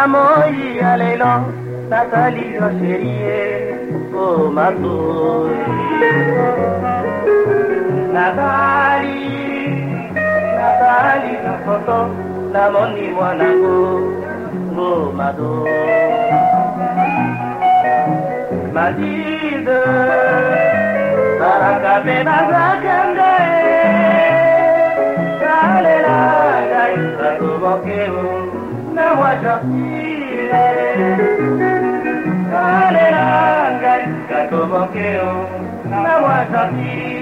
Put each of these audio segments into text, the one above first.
moi alelo Nathalie yo chérie oh ma tour Nathalie na photo na moni mwanangu oh mado Madide Baraka bena zakande Salela gai sakubokeu na wajafire Salela gai sakubokeu na wajafire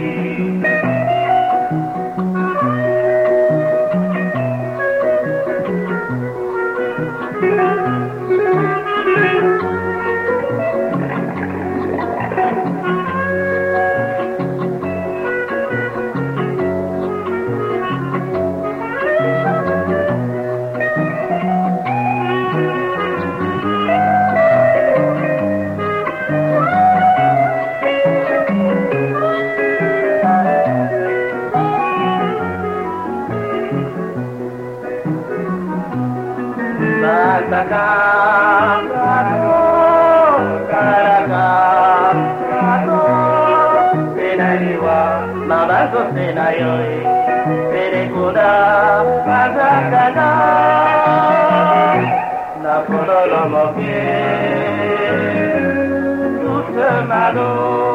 Mabazo senayoi, perekuna mazakana, na pololo moke, toute mano,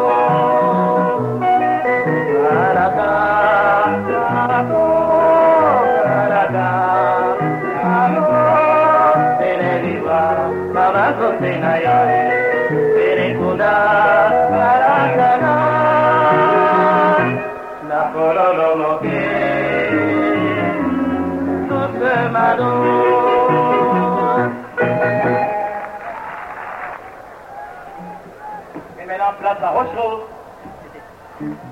karaka, karako, karaka, kano, peneliwa, mabazo senayoi, perekuna mazakana. Pololo moke, toute mano. Et maintenant place à Rochereau.